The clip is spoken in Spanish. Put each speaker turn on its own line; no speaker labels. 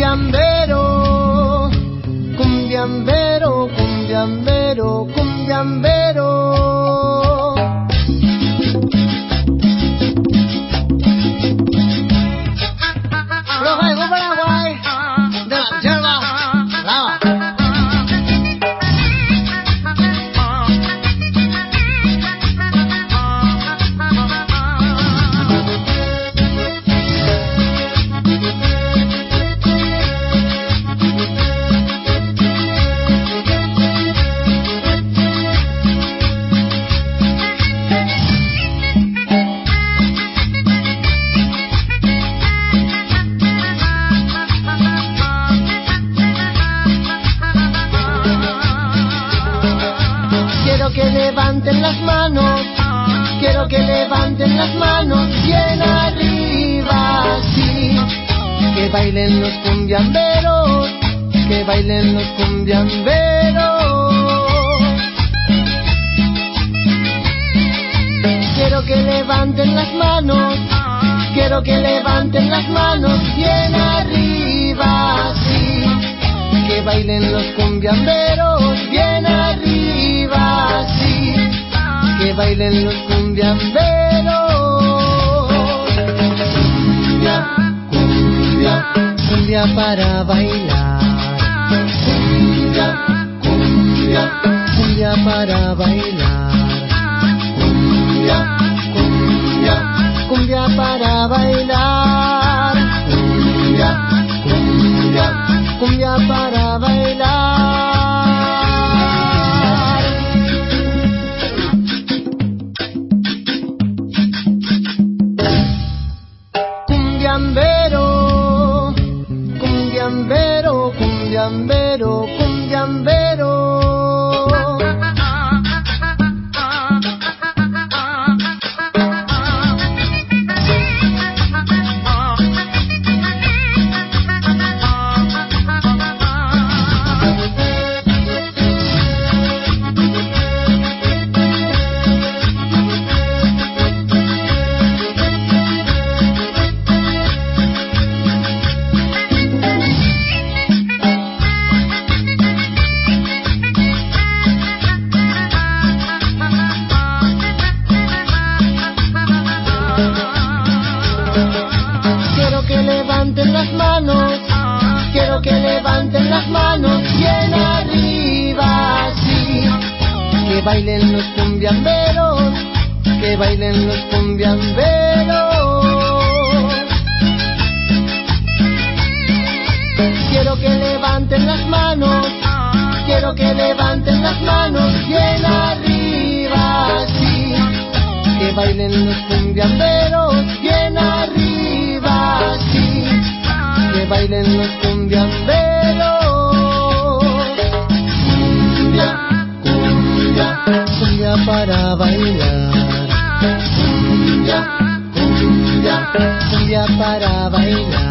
cumbiambero, cumbiambero, cumbiambero, cumbiambero. Roja y Paraguay, de la yerba brava. Quiero que levanten las manos, quiero que levanten las manos bien arriba, sí. Que bailen los cumbiamberos, que bailen los cumbiamberos. Quiero que levanten las manos, quiero que levanten las manos bien arriba, sí. Que bailen los cumbiamberos bien arriba, sí. Que bailen los cumbiamberos. Cumbia, cumbia, cumbia para bailar. Cumbia, cumbia, cumbia para bailar. Cumbia, cumbia, cumbia para bailar. Cumbia, cumbia, cumbia para bailar. Cumbiambero, cumbiambero, cumbiambero, cumbiambero. Quiero que levanten las manos, quiero que levanten las manos bien arriba, sí. Que bailen los cumbiamberos, que bailen los cumbiamberos. Quiero que levanten las manos, quiero que levanten las manos bien arriba, sí. Que bailen los cumbiamberos bien arriba, sí. Que bailen los cumbiamberos. Cumbia, cumbia, cumbia para bailar. Cumbia, cumbia, cumbia para bailar.